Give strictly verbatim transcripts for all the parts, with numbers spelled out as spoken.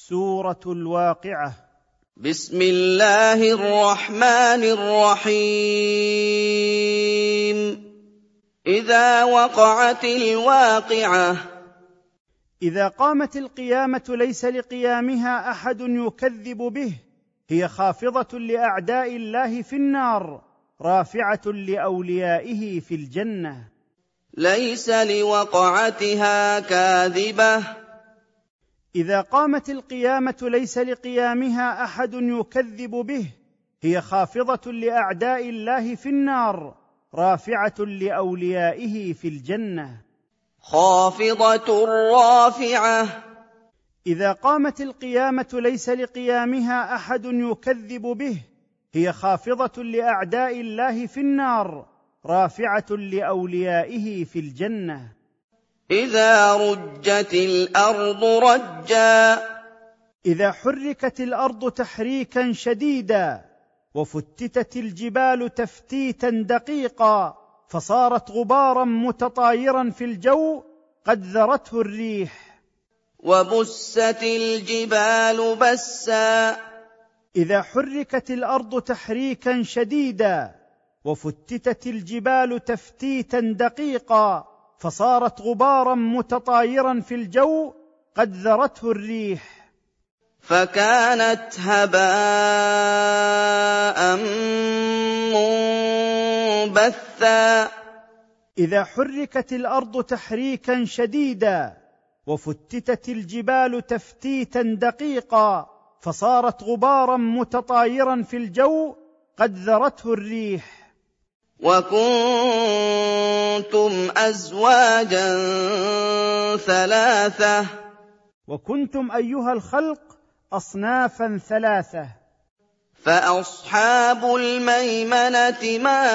سورة الواقعة. بسم الله الرحمن الرحيم. إذا وقعت الواقعة. إذا قامت القيامة ليس لقيامها أحد يكذب به، هي خافضة لأعداء الله في النار، رافعة لأوليائه في الجنة. ليس لوقعتها كاذبة. إذا قامت القيامة ليس لقيامها أحد يكذب به، هي خافضة لأعداء الله في النار، رافعة لأوليائه في الجنة. خافضة رافعة. إذا قامت القيامة ليس لقيامها أحد يكذب به، هي خافضة لأعداء الله في النار، رافعة لأوليائه في الجنة. إذا رجت الأرض رجا. إذا حركت الأرض تحريكا شديدا، وفتتت الجبال تفتيتا دقيقا، فصارت غبارا متطايرا في الجو قد ذرته الريح. وبست الجبال بسا. إذا حركت الأرض تحريكا شديدا، وفتتت الجبال تفتيتا دقيقا، فصارت غبارا متطايرا في الجو قد ذرته الريح. فكانت هباء منبثا. إذا حركت الأرض تحريكا شديدا، وفتتت الجبال تفتيتا دقيقا، فصارت غبارا متطايرا في الجو قد ذرته الريح. وكنتم أزواجا ثلاثة. وكنتم أيها الخلق أصنافا ثلاثة. فأصحاب الميمنة ما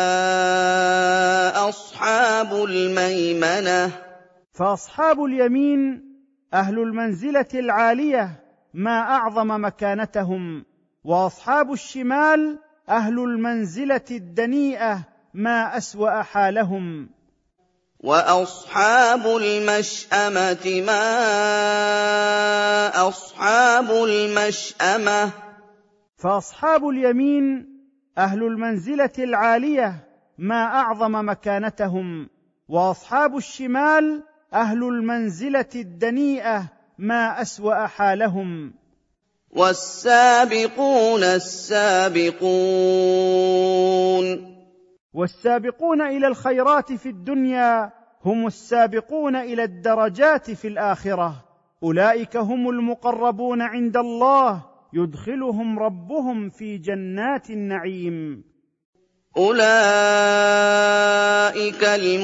أصحاب الميمنة. فأصحاب اليمين أهل المنزلة العالية، ما أعظم مكانتهم. وأصحاب الشمال أهل المنزلة الدنيئة، ما أسوأ حالهم. وأصحاب المشأمة ما أصحاب المشأمة. فأصحاب اليمين أهل المنزلة العالية، ما أعظم مكانتهم. وأصحاب الشمال أهل المنزلة الدنيئة، ما أسوأ حالهم. والسابقون السابقون. والسابقون إلى الخيرات في الدنيا هم السابقون إلى الدرجات في الآخرة، أولئك هم المقربون عند الله، يدخلهم ربهم في جنات النعيم. أولئك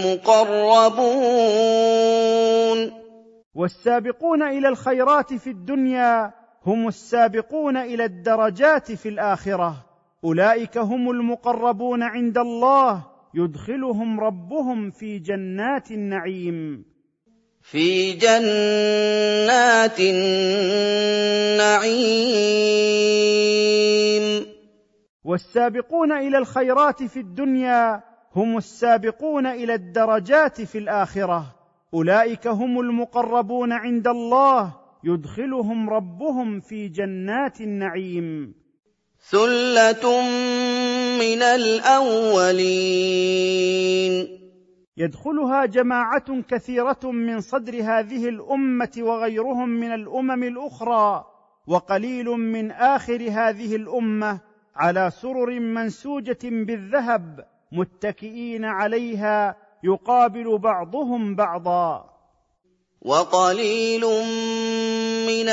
المقربون. والسابقون إلى الخيرات في الدنيا هم السابقون إلى الدرجات في الآخرة، أولئك هم المقربون عند الله، يدخلهم ربهم في جنات النعيم. في جنات النعيم. والسابقون إلى الخيرات في الدنيا هم السابقون إلى الدرجات في الآخرة، أولئك هم المقربون عند الله، يدخلهم ربهم في جنات النعيم. ثلة من الأولين. يدخلها جماعة كثيرة من صدر هذه الأمة وغيرهم من الأمم الأخرى، وقليل من آخر هذه الأمة، على سرر منسوجة بالذهب متكئين عليها، يقابل بعضهم بعضا. وقليل من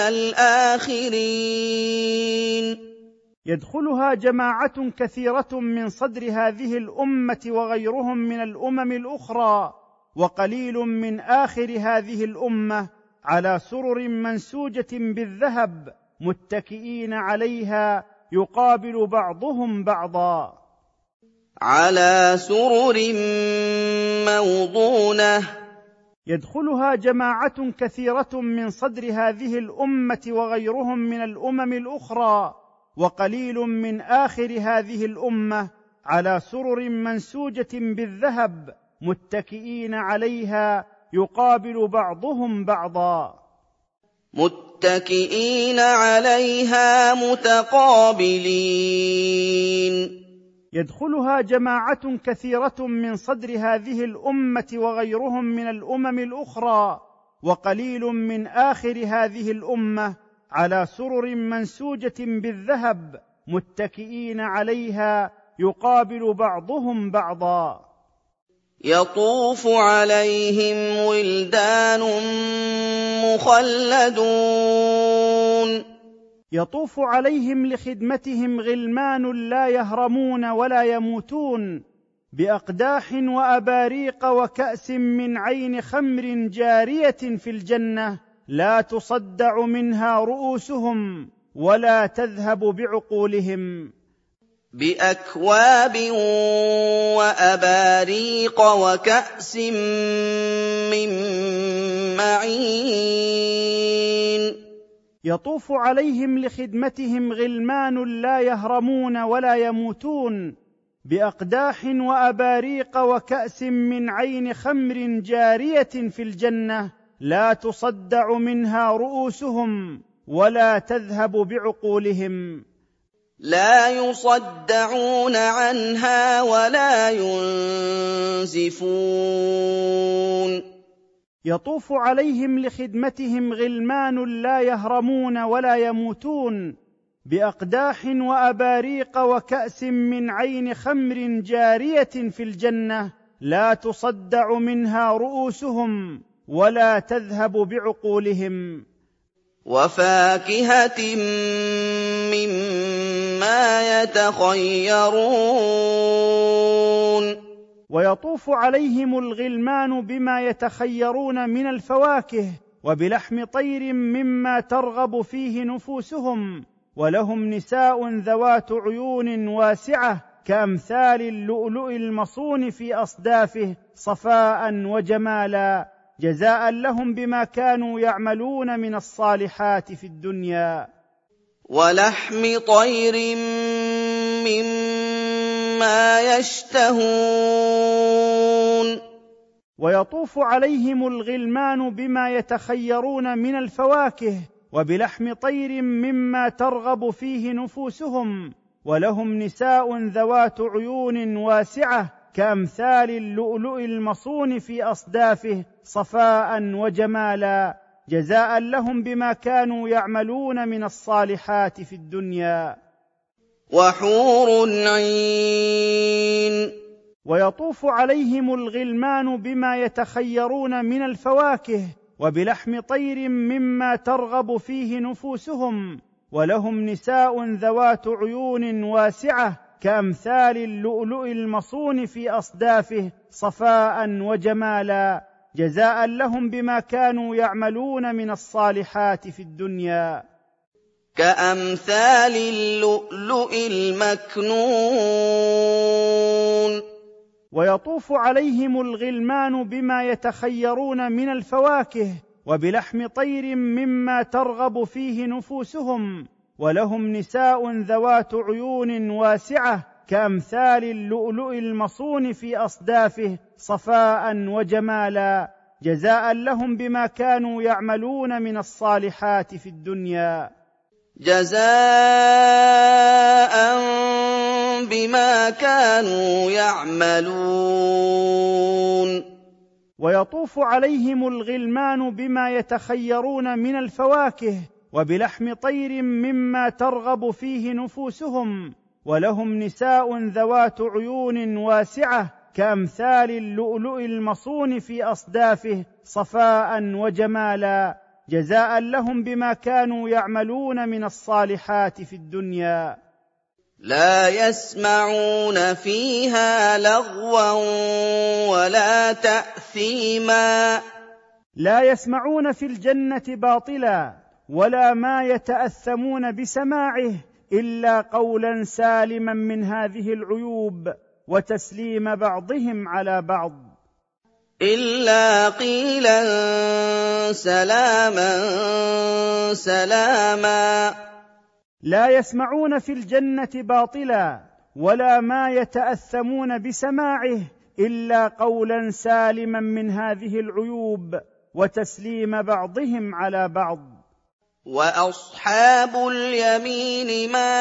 الآخرين. يدخلها جماعة كثيرة من صدر هذه الأمة وغيرهم من الأمم الأخرى، وقليل من آخر هذه الأمة، على سرر منسوجة بالذهب متكئين عليها، يقابل بعضهم بعضا. على سرر موضونة. يدخلها جماعة كثيرة من صدر هذه الأمة وغيرهم من الأمم الأخرى، وقليل من آخر هذه الأمة، على سرر منسوجة بالذهب متكئين عليها، يقابل بعضهم بعضا. متكئين عليها متقابلين. يدخلها جماعة كثيرة من صدر هذه الأمة وغيرهم من الأمم الأخرى، وقليل من آخر هذه الأمة، على سرر منسوجة بالذهب متكئين عليها يقابل بعضهم بعضا. يطوف عليهم ولدان مخلدون. يطوف عليهم لخدمتهم غلمان لا يهرمون ولا يموتون، بأقداح وأباريق وكأس من عين خمر جارية في الجنة، لا تصدع منها رؤوسهم ولا تذهب بعقولهم. بأكواب وأباريق وكأس من معين. يطوف عليهم لخدمتهم غلمان لا يهرمون ولا يموتون، بأقداح وأباريق وكأس من عين خمر جارية في الجنة، لا تصدع منها رؤوسهم ولا تذهب بعقولهم. لا يصدعون عنها ولا ينزفون. يطوف عليهم لخدمتهم غلمان لا يهرمون ولا يموتون، بأقداح وأباريق وكأس من عين خمر جارية في الجنة، لا تصدع منها رؤوسهم ولا تذهب بعقولهم. وفاكهة مما يتخيرون. ويطوف عليهم الغلمان بما يتخيرون من الفواكه، وبلحم طير مما ترغب فيه نفوسهم، ولهم نساء ذوات عيون واسعة كأمثال اللؤلؤ المصون في أصدافه صفاء وجمالا، جزاء لهم بما كانوا يعملون من الصالحات في الدنيا. ولحم طير مما يشتهون. ويطوف عليهم الغلمان بما يتخيرون من الفواكه، وبلحم طير مما ترغب فيه نفوسهم، ولهم نساء ذوات عيون واسعة كأمثال اللؤلؤ المصون في أصدافه صفاء وجمالا، جزاء لهم بما كانوا يعملون من الصالحات في الدنيا. وحور عين. ويطوف عليهم الغلمان بما يتخيرون من الفواكه، وبلحم طير مما ترغب فيه نفوسهم، ولهم نساء ذوات عيون واسعة كأمثال اللؤلؤ المصون في أصدافه صفاء وجمالا، جزاء لهم بما كانوا يعملون من الصالحات في الدنيا. كأمثال اللؤلؤ المكنون. ويطوف عليهم الغلمان بما يتخيرون من الفواكه، وبلحم طير مما ترغب فيه نفوسهم، ولهم نساء ذوات عيون واسعة كأمثال اللؤلؤ المصون في أصدافه صفاء وجمالا، جزاء لهم بما كانوا يعملون من الصالحات في الدنيا. جزاء بما كانوا يعملون. ويطوف عليهم الغلمان بما يتخيرون من الفواكه، وبلحم طير مما ترغب فيه نفوسهم، ولهم نساء ذوات عيون واسعة كأمثال اللؤلؤ المصون في أصدافه صفاء وجمالا، جزاء لهم بما كانوا يعملون من الصالحات في الدنيا. لا يسمعون فيها لغوا ولا تأثيما. لا يسمعون في الجنة باطلا، ولا ما يتأثمون بسماعه إلا قولا سالما من هذه العيوب، وتسليم بعضهم على بعض، إلا قيلا سلاما سلاما. لا يسمعون في الجنة باطلا، ولا ما يتأثمون بسماعه إلا قولا سالما من هذه العيوب، وتسليم بعضهم على بعض. وَأَصْحَابُ الْيَمِينِ مَا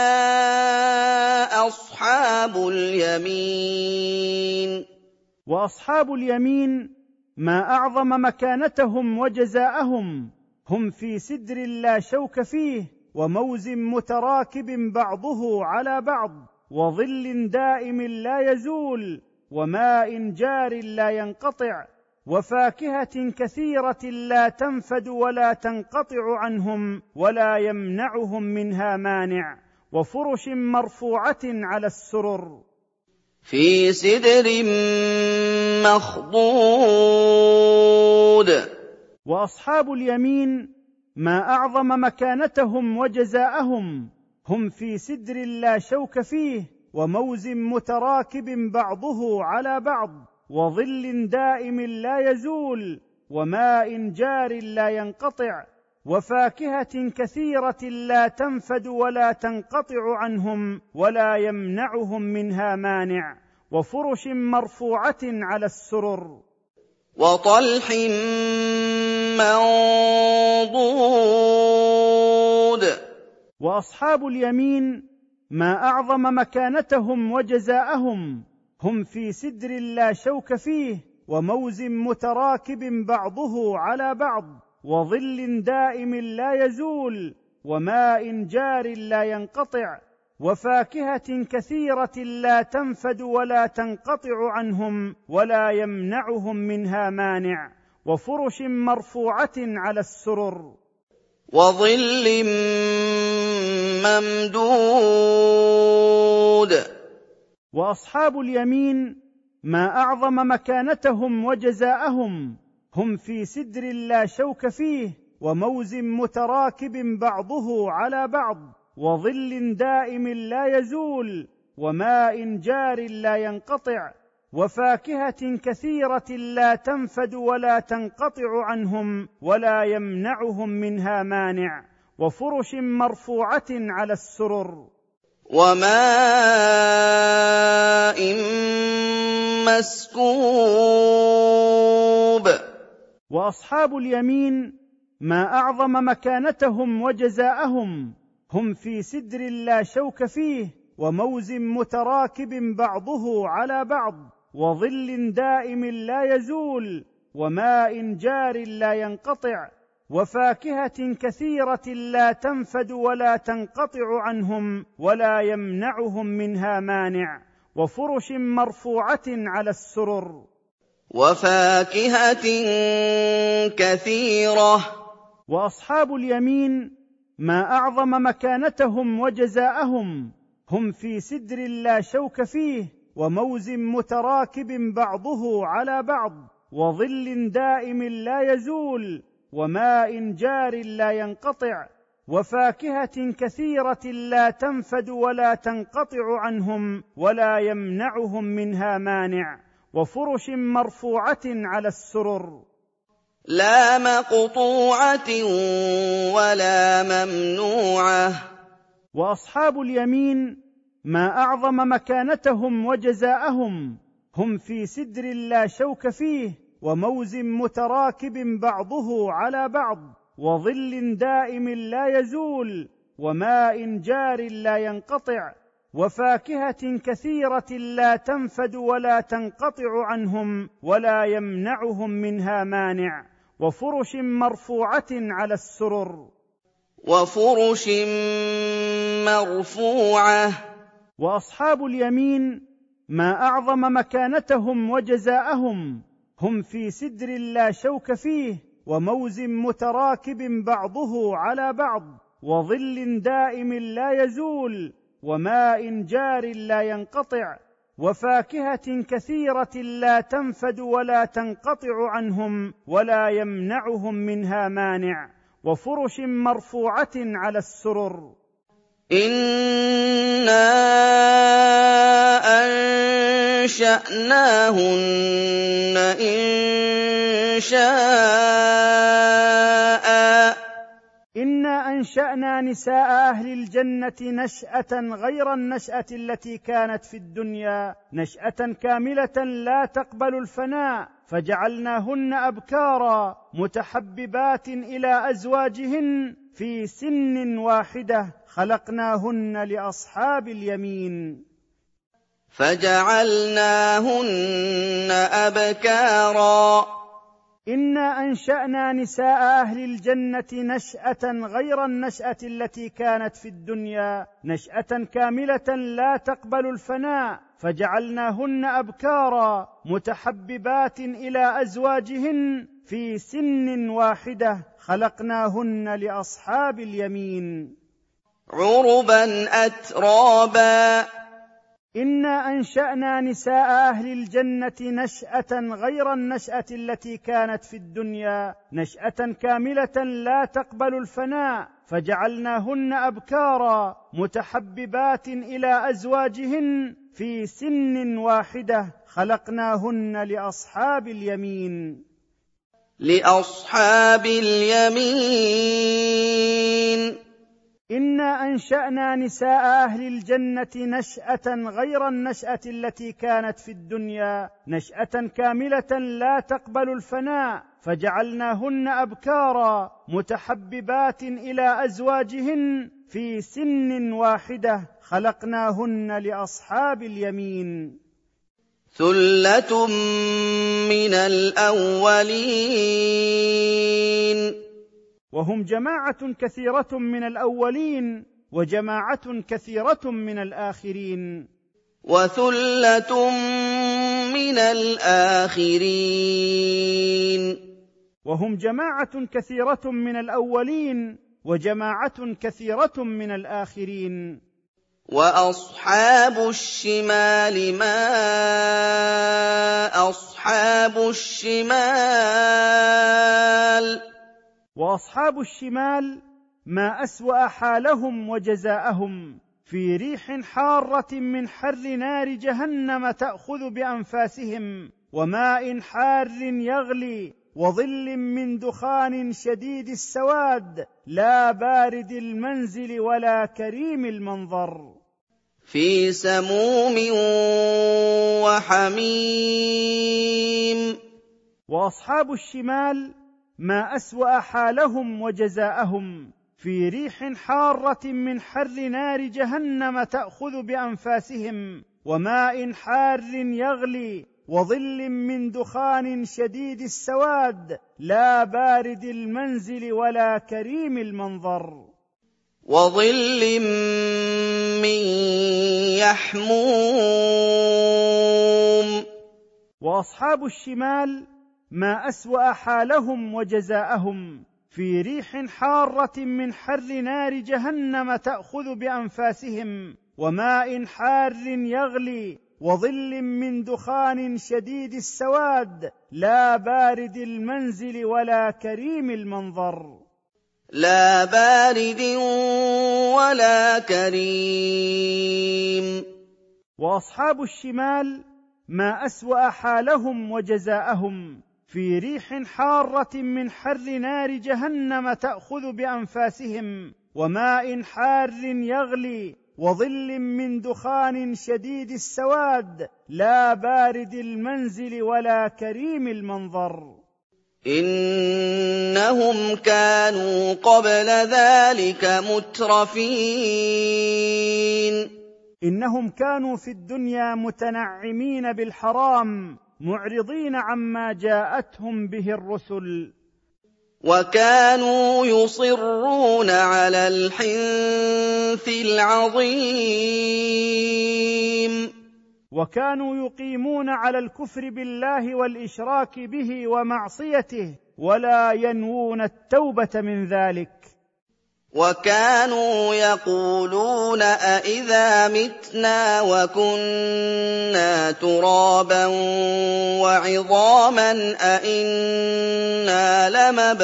أَصْحَابُ الْيَمِينِ وأصحاب اليمين ما أعظم مكانتهم وجزاءهم، هم في سدر لا شوك فيه، وموز متراكب بعضه على بعض، وظل دائم لا يزول، وماء جار لا ينقطع، وفاكهة كثيرة لا تنفد ولا تنقطع عنهم ولا يمنعهم منها مانع، وفرش مرفوعة على السرر فِي سِدْرٍ مَّخْضُودٍ وأصحاب اليمين ما أعظم مكانتهم وجزاءهم، هم في سدر لا شوك فيه، وموز متراكب بعضه على بعض، وظل دائم لا يزول، وماء جار لا ينقطع، وفاكهة كثيرة لا تنفد ولا تنقطع عنهم ولا يمنعهم منها مانع، وفرش مرفوعة على السرر وَطَلْحٍ مَّنضُودٍ وأصحاب اليمين ما أعظم مكانتهم وجزاءهم، هم في سدر لا شوك فيه، وموز متراكب بعضه على بعض، وظل دائم لا يزول، وماء جار لا ينقطع، وفاكهة كثيرة لا تنفد ولا تنقطع عنهم ولا يمنعهم منها مانع، وفرش مرفوعة على السرر وَظِلٍّ مَّمْدُودٍ وأصحاب اليمين ما أعظم مكانتهم وجزاءهم، هم في سدر لا شوك فيه، وموز متراكب بعضه على بعض، وظل دائم لا يزول، وماء جار لا ينقطع، وفاكهة كثيرة لا تنفد ولا تنقطع عنهم ولا يمنعهم منها مانع، وفرش مرفوعة على السرر وَمَاءٍ مَّسْكُوبٍ وأصحاب اليمين ما أعظم مكانتهم وجزاءهم، هم في سدر لا شوك فيه، وموز متراكب بعضه على بعض، وظل دائم لا يزول، وماء جار لا ينقطع، وفاكهة كثيرة لا تنفد ولا تنقطع عنهم ولا يمنعهم منها مانع، وفرش مرفوعة على السرر وَفَاكِهَةٍ كَثِيرَةٍ وأصحاب اليمين ما أعظم مكانتهم وجزاءهم، هم في سدر لا شوك فيه، وموز متراكب بعضه على بعض، وظل دائم لا يزول، وماء جار لا ينقطع، وفاكهة كثيرة لا تنفد ولا تنقطع عنهم ولا يمنعهم منها مانع، وفرش مرفوعة على السرر لَّا مَقْطُوعَةٍ وَلَا مَمْنُوعَةٍ وأصحاب اليمين ما أعظم مكانتهم وجزاءهم، هم في سدر لا شوك فيه، وموز متراكب بعضه على بعض، وظل دائم لا يزول، وماء جار لا ينقطع، وفاكهة كثيرة لا تنفد ولا تنقطع عنهم ولا يمنعهم منها مانع، وفرش مرفوعة على السرر وَفُرُشٍ مَّرْفُوعَةٍ وأصحاب اليمين ما أعظم مكانتهم وجزاءهم، هم في سدر لا شوك فيه، وموز متراكب بعضه على بعض، وظل دائم لا يزول، وماء جار لا ينقطع، وفاكهة كثيرة لا تنفد ولا تنقطع عنهم ولا يمنعهم منها مانع، وفرش مرفوعة على السرر إِنَّا أَنشَأْنَاهُنَّ إِنشَاءً إنا أنشأنا نساء أهل الجنة نشأة غير النشأة التي كانت في الدنيا، نشأة كاملة لا تقبل الفناء، فجعلناهن أبكارا متحببات إلى أزواجهن في سن واحدة خلقناهن لأصحاب اليمين فجعلناهن أبكارا إنا أنشأنا نساء أهل الجنة نشأة غير النشأة التي كانت في الدنيا، نشأة كاملة لا تقبل الفناء، فجعلناهن أبكارا متحببات إلى أزواجهن في سن واحدة خلقناهن لأصحاب اليمين عربا أترابا إنا أنشأنا نساء أهل الجنة نشأة غير النشأة التي كانت في الدنيا، نشأة كاملة لا تقبل الفناء، فجعلناهن أبكارا متحببات إلى أزواجهن في سن واحدة خلقناهن لأصحاب اليمين لأصحاب اليمين إنا أنشأنا نساء أهل الجنة نشأة غير النشأة التي كانت في الدنيا، نشأة كاملة لا تقبل الفناء، فجعلناهن أبكارا متحببات إلى أزواجهن في سن واحدة خلقناهن لأصحاب اليمين ثلة من الأولين وهم جماعة كثيرة من الأولين وجماعة كثيرة من الآخرين وثلة من الآخرين وهم جماعة كثيرة من الأولين وجماعة كثيرة من الآخرين وأصحاب الشمال ما أصحاب الشمال وأصحاب الشمال ما أسوأ حالهم وجزاءهم في ريح حارة من حر نار جهنم تأخذ بأنفاسهم وماء حار يغلي وظل من دخان شديد السواد لا بارد المنزل ولا كريم المنظر في سموم وحميم وأصحاب الشمال ما أسوأ حالهم وجزاءهم في ريح حارة من حر نار جهنم تأخذ بأنفاسهم وماء حار يغلي وظل من دخان شديد السواد لا بارد المنزل ولا كريم المنظر وظل من يحموم وأصحاب الشمال ما أسوأ حالهم وجزاءهم في ريح حارة من حر نار جهنم تأخذ بأنفاسهم وماء حار يغلي وظل من دخان شديد السواد لا بارد المنزل ولا كريم المنظر لا بارد ولا كريم وأصحاب الشمال ما أسوأ حالهم وجزاءهم في ريح حارة من حر نار جهنم تأخذ بأنفاسهم وماء حار يغلي وظل من دخان شديد السواد لا بارد المنزل ولا كريم المنظر إنهم كانوا قبل ذلك مترفين إنهم كانوا في الدنيا متنعمين بالحرام معرضين عما جاءتهم به الرسل وكانوا يصرون على الحنث العظيم وكانوا يقيمون على الكفر بالله والإشراك به ومعصيته ولا ينوون التوبة من ذلك وكانوا يقولون أئذا متنا وكنا ترابا وعظاما أئنا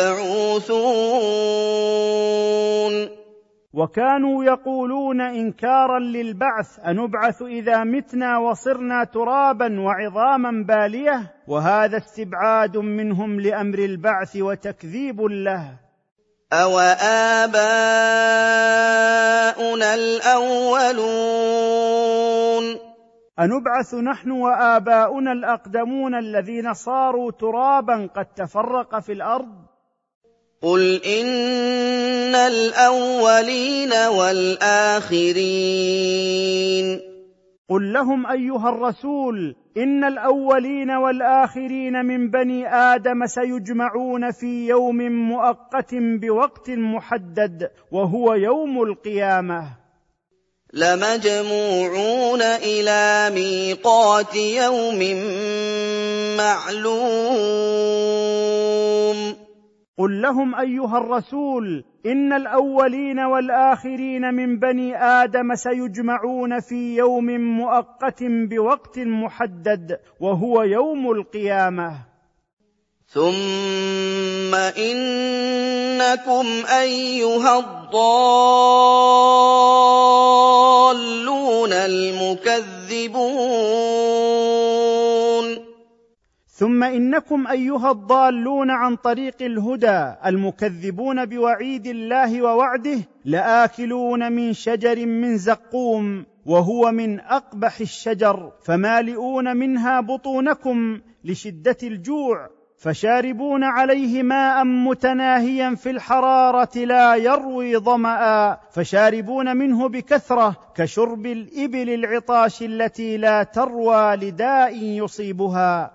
لمبعوثون وكانوا يقولون إنكارا للبعث أنبعث إذا متنا وصرنا ترابا وعظاما بالية وهذا استبعاد منهم لأمر البعث وتكذيب له أَوَآبَاؤُنَا الْأَوَّلُونَ أنبعث نحن وآباؤنا الأقدمون الذين صاروا ترابا قد تفرق في الأرض قُلْ إِنَّ الْأَوَّلِينَ وَالْآخِرِينَ قل لهم أيها الرسول: إن الأولين والآخرين من بني آدم سيجمعون في يوم مؤقت بوقت محدد، وهو يوم القيامة. لَمَجْمُوعُونَ إِلَىٰ مِيقَاتِ يَوْمٍ مَّعْلُومٍ قل لهم أيها الرسول: إن الأولين والآخرين من بني آدم سيجمعون في يوم مؤقت بوقت محدد، وهو يوم القيامة. ثُمَّ إِنَّكُمْ أَيُّهَا الضَّالُّونَ الْمُكَذِّبُونَ ثم إنكم أيها الضالون عن طريق الهدى المكذبون بوعيد الله ووعده لآكلون من شجر من زقوم، وهو من أقبح الشجر، فمالئون منها بطونكم لشدة الجوع، فشاربون عليه ماء متناهيا في الحرارة لا يروي ظمأ، فشاربون منه بكثرة كشرب الإبل العطاش التي لا تروى لداء يصيبها.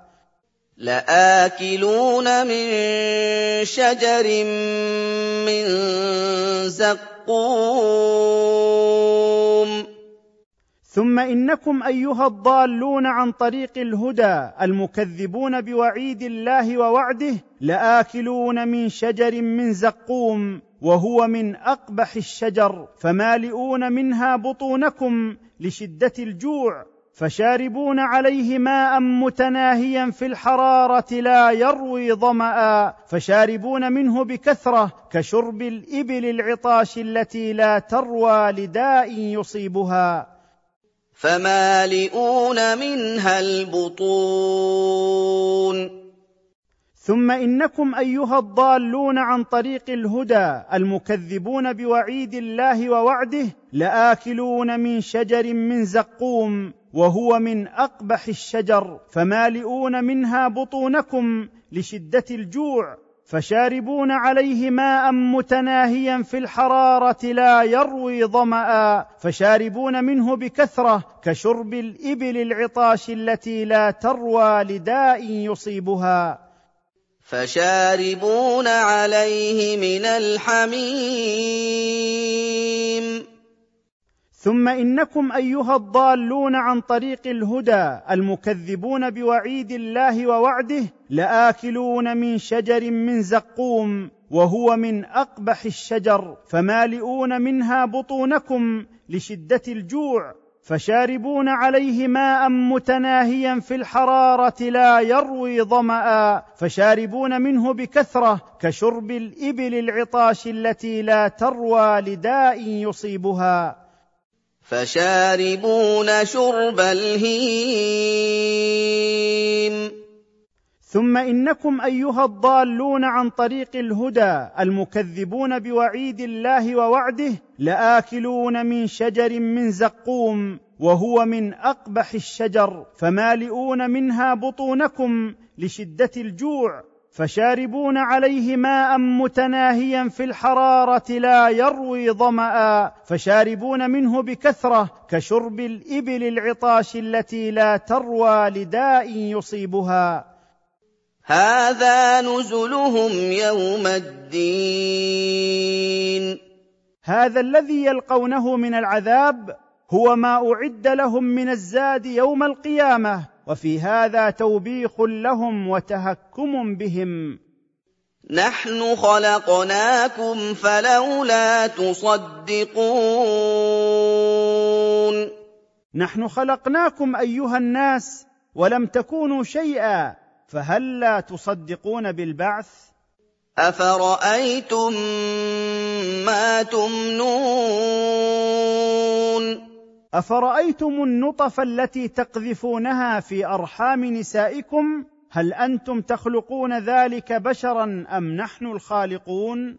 لآكلون من شجر من زقوم ثم إنكم أيها الضالون عن طريق الهدى المكذبون بوعيد الله ووعده لآكلون من شجر من زقوم، وهو من أقبح الشجر، فمالئون منها بطونكم لشدة الجوع، فشاربون عليه ماء متناهيا في الحرارة لا يروي ظمأ، فشاربون منه بكثرة كشرب الإبل العطاش التي لا تروى لداء يصيبها. فمالئون منها البطون ثم إنكم أيها الضالون عن طريق الهدى المكذبون بوعيد الله ووعده لآكلون من شجر من زقوم، وهو من أقبح الشجر، فمالئون منها بطونكم لشدة الجوع، فشاربون عليه ماء متناهيا في الحرارة لا يروي ظمأ، فشاربون منه بكثرة كشرب الإبل العطاش التي لا تروى لداء يصيبها. فشاربون عليه من الحميم ثم إنكم أيها الضالون عن طريق الهدى المكذبون بوعيد الله ووعده لآكلون من شجر من زقوم، وهو من أقبح الشجر، فمالئون منها بطونكم لشدة الجوع، فشاربون عليه ماء متناهيا في الحرارة لا يروي ظمأ، فشاربون منه بكثرة كشرب الإبل العطاش التي لا تروى لداء يصيبها. فشاربون شرب الهيم ثم إنكم أيها الضالون عن طريق الهدى المكذبون بوعيد الله ووعده لآكلون من شجر من زقوم، وهو من أقبح الشجر، فمالئون منها بطونكم لشدة الجوع، فشاربون عليه ماء متناهيا في الحرارة لا يروي ظمأ، فشاربون منه بكثرة كشرب الإبل العطاش التي لا تروى لداء يصيبها. هذا نزلهم يوم الدين هذا الذي يلقونه من العذاب هو ما أعد لهم من الزاد يوم القيامة، وفي هذا توبيخ لهم وتهكم بهم. نحن خلقناكم فلولا تصدقون نحن خلقناكم أيها الناس ولم تكونوا شيئا، فهل لا تصدقون بالبعث؟ أفرأيتم ما تمنون أفرأيتم النطف التي تقذفونها في أرحام نسائكم، هل أنتم تخلقون ذلك بشرا أم نحن الخالقون؟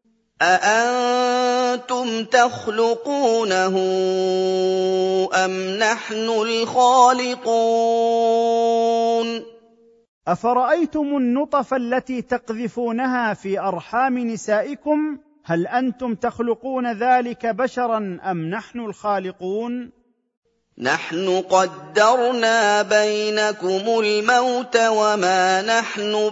أأنتم تخلقونه أم نحن الخالقون أفرأيتم النطف التي تقذفونها في أرحام نسائكم هل أنتم تخلقون ذلك بشرا أم نحن الخالقون؟ نحن قدرنا بينكم الموت وما نحن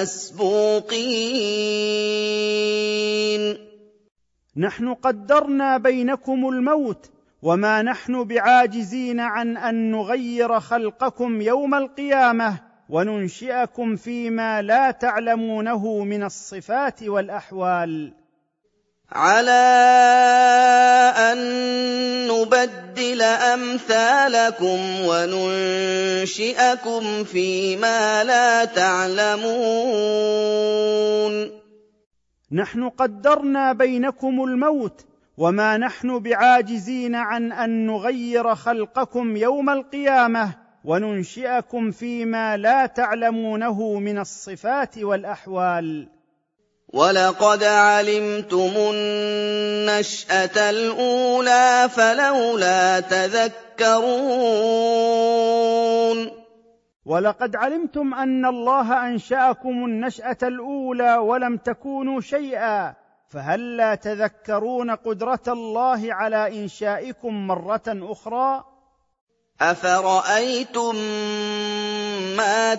بمسبوقين نحن قدرنا بينكم الموت وما نحن بعاجزين عن أن نغير خلقكم يوم القيامة وننشئكم فيما لا تعلمونه من الصفات والأحوال، على أن نبدل أمثالكم وننشئكم فيما لا تعلمون. نحن قدرنا بينكم الموت وما نحن بعاجزين عن أن نغير خلقكم يوم القيامة وننشئكم فيما لا تعلمونه من الصفات والأحوال. ولقد علمتم النشأة الأولى فلولا تذكرون. ولقد علمتم أن الله أنشأكم النشأة الأولى ولم تكونوا شيئا، فهل لا تذكرون قدرة الله على إنشائكم مرة أخرى؟ أفرأيتم ما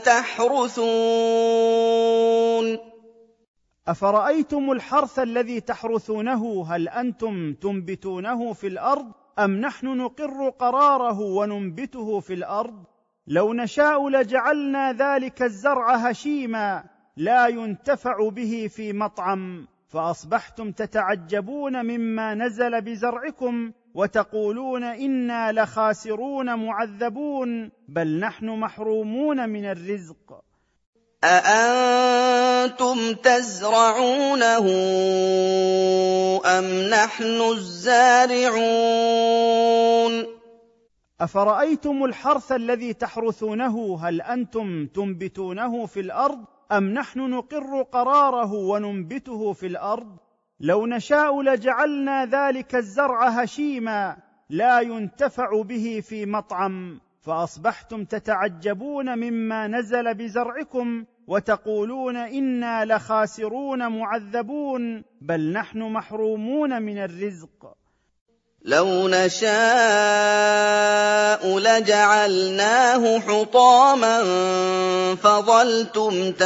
تحرثون. أفرأيتم الحرث الذي تحرثونه هل أنتم تنبتونه في الأرض أم نحن نقر قراره وننبته في الأرض؟ لو نشاء لجعلنا ذلك الزرع هشيما لا ينتفع به في مطعم، فأصبحتم تتعجبون مما نزل بزرعكم وتقولون إنا لخاسرون معذبون بل نحن محرومون من الرزق. أأنتم تزرعونه أم نحن الزارعون. أفرأيتم الحرث الذي تحرثونه هل أنتم تنبتونه في الأرض أم نحن نقر قراره وننبته في الأرض؟ لو نشاء لجعلنا ذلك الزرع هشيما لا ينتفع به في مطعم، فأصبحتم تتعجبون مما نزل بزرعكم وتقولون إنا لخاسرون معذبون بل نحن محرومون من الرزق. لو نشاء لجعلناه حطاما فظلتم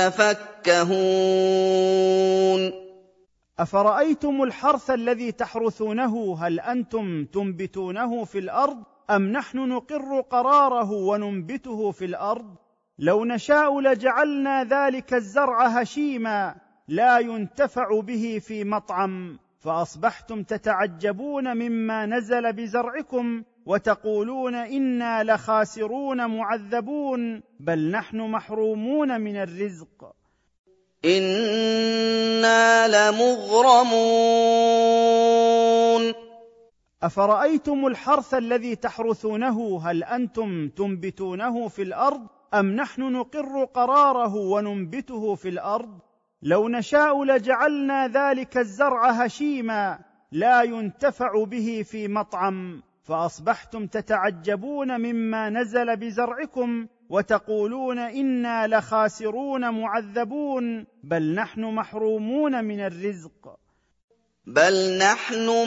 تفكهون. أفرأيتم الحرث الذي تحرثونه هل أنتم تنبتونه في الأرض أم نحن نقر قراره وننبته في الأرض؟ لو نشاء لجعلنا ذلك الزرع هشيما لا ينتفع به في مطعم، فأصبحتم تتعجبون مما نزل بزرعكم وتقولون إنا لخاسرون معذبون بل نحن محرومون من الرزق. إنا لمغرمون. أفرأيتم الحرث الذي تحرثونه هل أنتم تنبتونه في الأرض أم نحن نقر قراره وننبته في الأرض؟ لو نشاء لجعلنا ذلك الزرع هشيما لا ينتفع به في مطعم، فأصبحتم تتعجبون مما نزل بزرعكم وتقولون إنا لخاسرون معذبون بل نحن محرومون من الرزق. بل نحن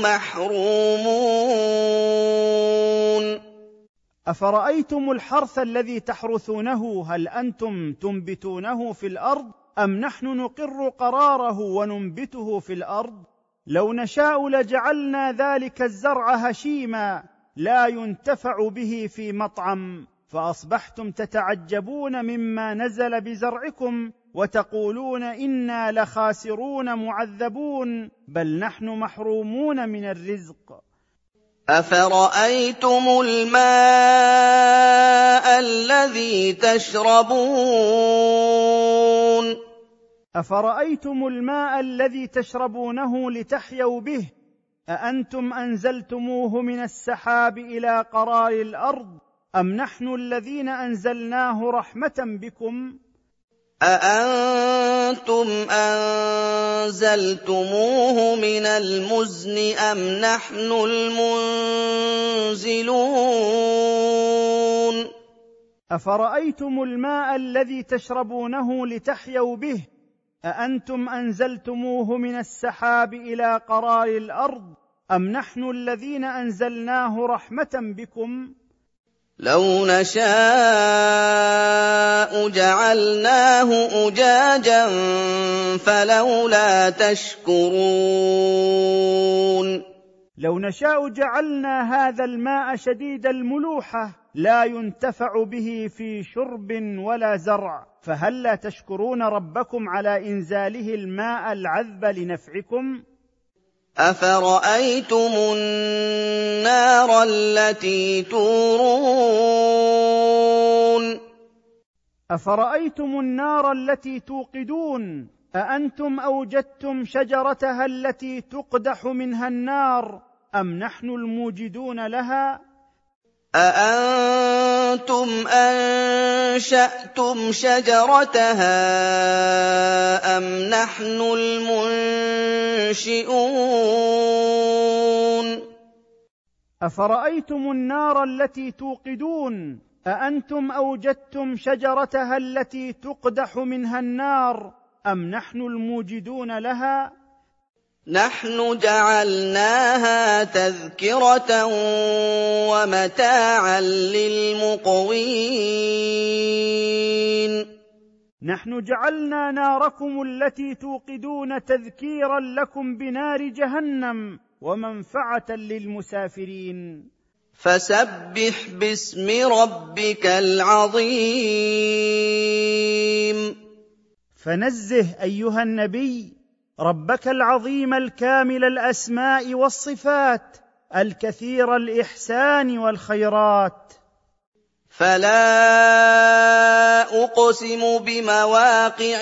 محرومون. أفرأيتم الحرث الذي تحرثونه هل أنتم تنبتونه في الأرض أم نحن نقر قراره وننبته في الأرض؟ لو نشاء لجعلنا ذلك الزرع هشيما لا ينتفع به في مطعم، فأصبحتم تتعجبون مما نزل بزرعكم وتقولون إنا لخاسرون معذبون بل نحن محرومون من الرزق. أفرأيتم الماء الذي تشربون. أفرأيتم الماء الذي تشربونه لتحيوا به أأنتم أنزلتموه من السحاب إلى قرار الأرض أم نحن الذين أنزلناه رحمة بكم؟ أأنتم أنزلتموه من المزن أم نحن المنزلون. أفرأيتم الماء الذي تشربونه لتحيوا به أأنتم أنزلتموه من السحاب إلى قرار الأرض أم نحن الذين أنزلناه رحمة بكم؟ لو نشاء جعلناه أجاجا فلولا تشكرون. لو نشاء جعلنا هذا الماء شديد الملوحة لا ينتفع به في شرب ولا زرع، فهل لا تشكرون ربكم على إنزاله الماء العذب لنفعكم؟ أفرأيتم النار التي تورون أفرأيتم النار التي توقدون أأنتم أوجدتم شجرتها التي تقدح منها النار أم نحن الموجدون لها؟ أأنتم أنشأتم شجرتها أم نحن المنشئون أفرأيتم النار التي توقدون أأنتم أوجدتم شجرتها التي تقدح منها النار أم نحن الموجدون لها؟ نحن جعلناها تذكرة ومتاعا للمقوين. نحن جعلنا ناركم التي توقدون تذكيرا لكم بنار جهنم ومنفعة للمسافرين. فسبح باسم ربك العظيم. فنزه أيها النبي ربك العظيم الكامل الأسماء والصفات الكثير الإحسان والخيرات. فلا أقسم بمواقع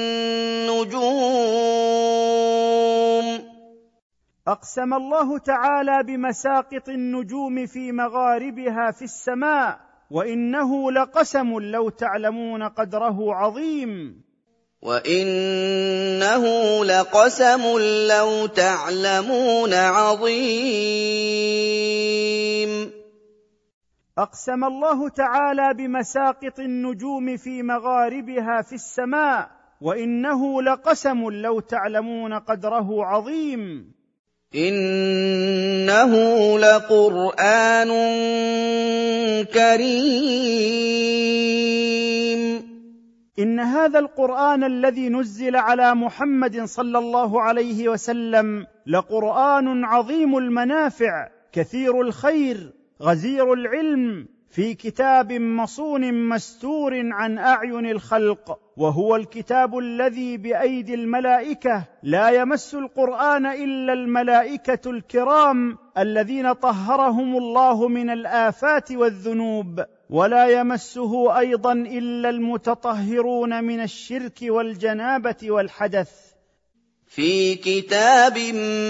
النجوم. أقسم الله تعالى بمساقط النجوم في مغاربها في السماء، وإنه لقسم لو تعلمون قدره عظيم. وإنه لقسم لو تعلمون عظيم. أقسم الله تعالى بمساقط النجوم في مغاربها في السماء، وإنه لقسم لو تعلمون قدره عظيم. إنه لقرآن كريم. إن هذا القرآن الذي نزل على محمد صلى الله عليه وسلم لقرآن عظيم المنافع كثير الخير غزير العلم في كتاب مصون مستور عن أعين الخلق، وهو الكتاب الذي بأيدي الملائكة لا يمس القرآن إلا الملائكة الكرام الذين طهرهم الله من الآفات والذنوب، ولا يمسه أيضا إلا المتطهرون من الشرك والجنابة والحدث. في كتاب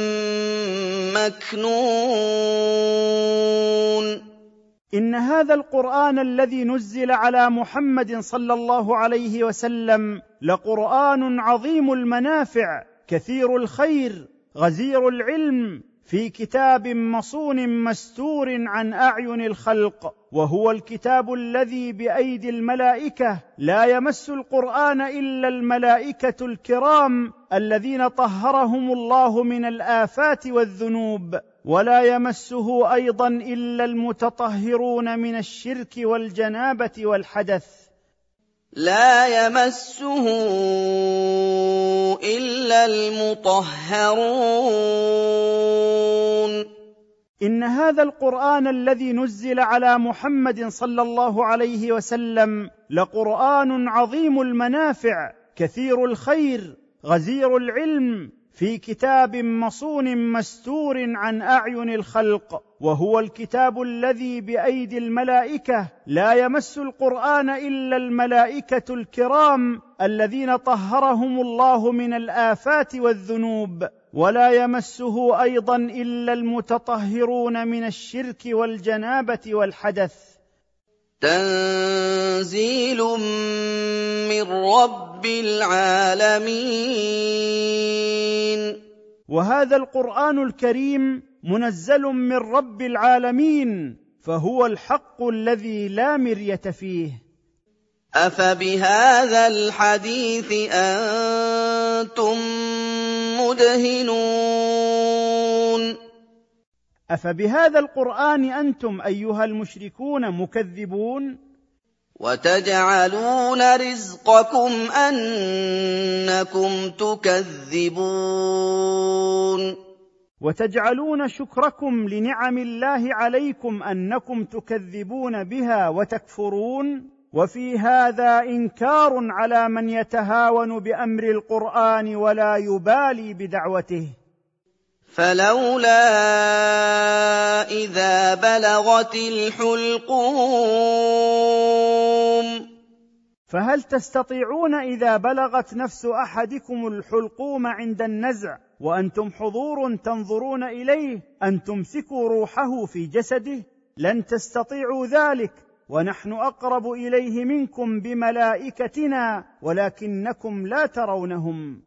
مكنون. إن هذا القرآن الذي نزل على محمد صلى الله عليه وسلم لقرآن عظيم المنافع كثير الخير غزير العلم في كتاب مصون مستور عن أعين الخلق، وهو الكتاب الذي بأيدي الملائكة لا يمس القرآن إلا الملائكة الكرام الذين طهرهم الله من الآفات والذنوب، ولا يمسه أيضا إلا المتطهرون من الشرك والجنابة والحدث. لا يمسه إلا المطهرون. إن هذا القرآن الذي نزل على محمد صلى الله عليه وسلم لقرآن عظيم المنافع كثير الخير غزير العلم في كتاب مصون مستور عن أعين الخلق، وهو الكتاب الذي بأيدي الملائكة لا يمس القرآن إلا الملائكة الكرام الذين طهرهم الله من الآفات والذنوب، ولا يمسه أيضا إلا المتطهرون من الشرك والجنابة والحدث. تنزيل من رب العالمين. وهذا القرآن الكريم منزل من رب العالمين، فهو الحق الذي لا مرية فيه. أَفَبِهَٰذَا الْحَدِيثِ أَنتُم مُّدْهِنُونَ أفبهذا القرآن أنتم أيها المشركون مكذبون؟ وَتَجْعَلُونَ رِزْقَكُمْ أَنَّكُمْ تُكَذِّبُونَ وتجعلون شكركم لنعم الله عليكم أنكم تكذبون بها وتكفرون، وفي هذا إنكار على من يتهاون بأمر القرآن ولا يبالي بدعوته. فلولا إذا بلغت الحلقوم فهل تستطيعون إذا بلغت نفس أحدكم الحلقوم عند النزع وأنتم حضور تنظرون إليه أن تمسكوا روحه في جسده؟ لن تستطيعوا ذلك، ونحن أقرب إليه منكم بملائكتنا ولكنكم لا ترونهم.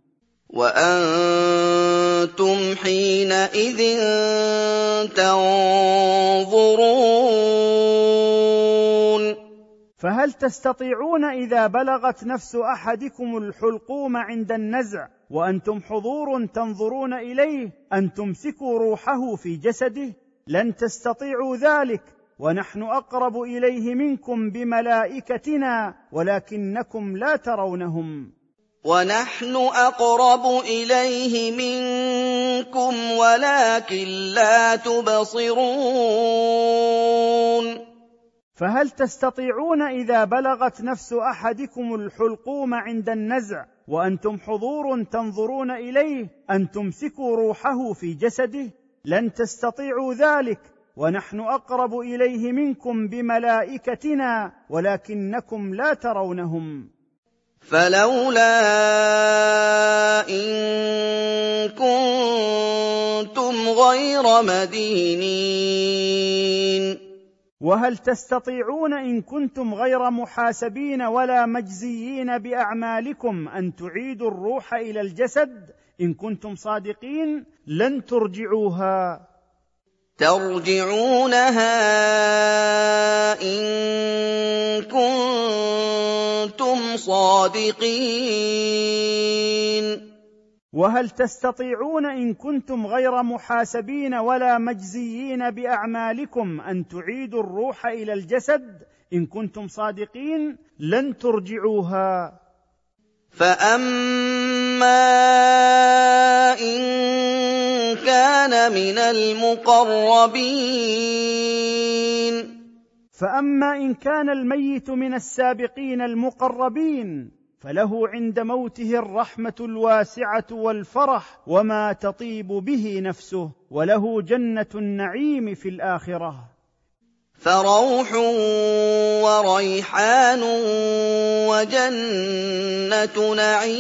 وأنتم حينئذ تنظرون فهل تستطيعون إذا بلغت نفس أحدكم الحلقوم عند النزع وأنتم حضور تنظرون إليه أن تمسكوا روحه في جسده؟ لن تستطيعوا ذلك، ونحن أقرب إليه منكم بملائكتنا ولكنكم لا ترونهم. ونحن أقرب إليه منكم ولكن لا تبصرون فهل تستطيعون إذا بلغت نفس أحدكم الحلقوم عند النزع وأنتم حضور تنظرون إليه أن تمسكوا روحه في جسده؟ لن تستطيعوا ذلك، ونحن أقرب إليه منكم بملائكتنا ولكنكم لا ترونهم. فلولا إن كنتم غير مدينين وهل تستطيعون إن كنتم غير محاسبين ولا مجزيين بأعمالكم أن تعيدوا الروح إلى الجسد؟ إن كنتم صادقين لن ترجعوها. ترجعونها إن كنتم صادقين وهل تستطيعون إن كنتم غير محاسبين ولا مجزيين بأعمالكم أن تعيدوا الروح إلى الجسد؟ إن كنتم صادقين لن ترجعوها. فأما إن كان من المقربين فأما إن كان الميت من السابقين المقربين فله عند موته الرحمة الواسعة والفرح وما تطيب به نفسه، وله جنة النعيم في الآخرة. فروح وريحان وجنة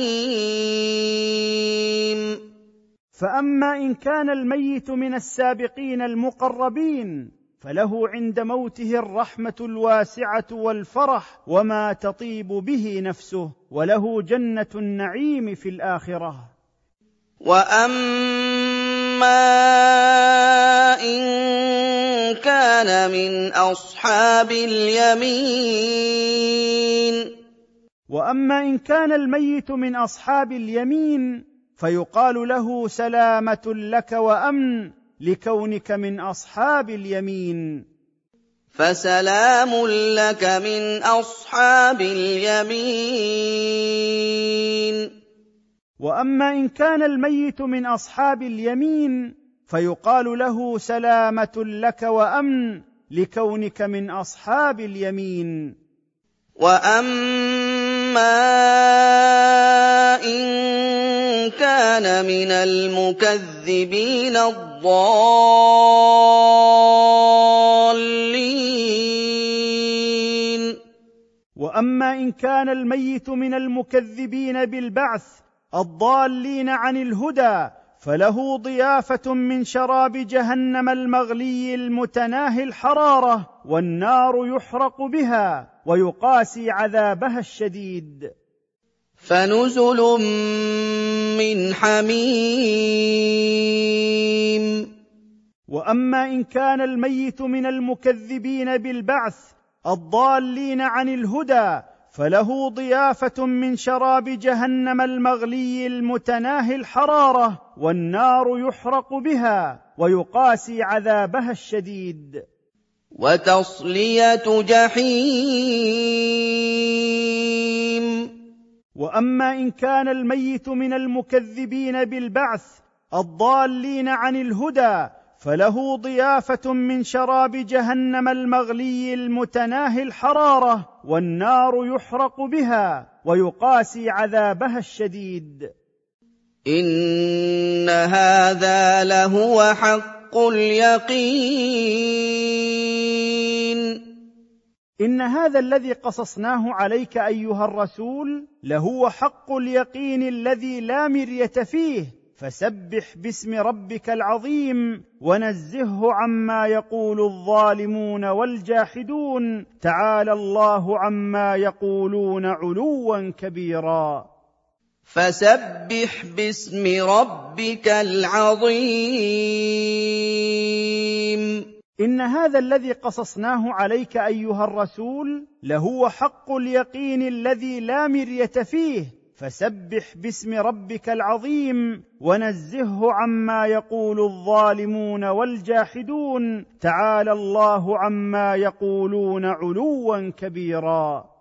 نعيم. فأما إن كان الميت من السابقين المقربين فله عند موته الرحمة الواسعة والفرح وما تطيب به نفسه، وله جنة النعيم في الآخرة. وأما إن كان من أصحاب اليمين وأما إن كان الميت من أصحاب اليمين فيقال له سلامة لك وأمن لكونك من أصحاب اليمين. فسلام لك من أصحاب اليمين. وأما إن كان الميت من أصحاب اليمين فيقال له سلامة لك وأمن لكونك من أصحاب اليمين. وأما إن كان من المكذبين الضالين وأما إن كان الميت من المكذبين بالبعث الضالين عن الهدى فله ضيافة من شراب جهنم المغلي المتناهي الحرارة، والنار يحرق بها ويقاسي عذابها الشديد. فنزل من حميم. وأما إن كان الميت من المكذبين بالبعث الضالين عن الهدى فله ضيافة من شراب جهنم المغلي المتناهي الحرارة، والنار يحرق بها ويقاسي عذابها الشديد. وتصلية جحيم. وأما إن كان الميت من المكذبين بالبعث الضالين عن الهدى، فله ضيافة من شراب جهنم المغلي المتناهي الحرارة، والنار يحرق بها ويقاسي عذابها الشديد. إن هذا لهو حق اليقين. إن هذا الذي قصصناه عليك أيها الرسول لهو حق اليقين الذي لا مرية فيه، فسبح باسم ربك العظيم ونزهه عما يقول الظالمون والجاحدون، تعالى الله عما يقولون علوا كبيرا. فسبح باسم ربك العظيم. إن هذا الذي قصصناه عليك أيها الرسول لهو حق اليقين الذي لا مرية فيه، فسبح باسم ربك العظيم ونزهه عما يقول الظالمون والجاحدون، تعالى الله عما يقولون علوا كبيرا.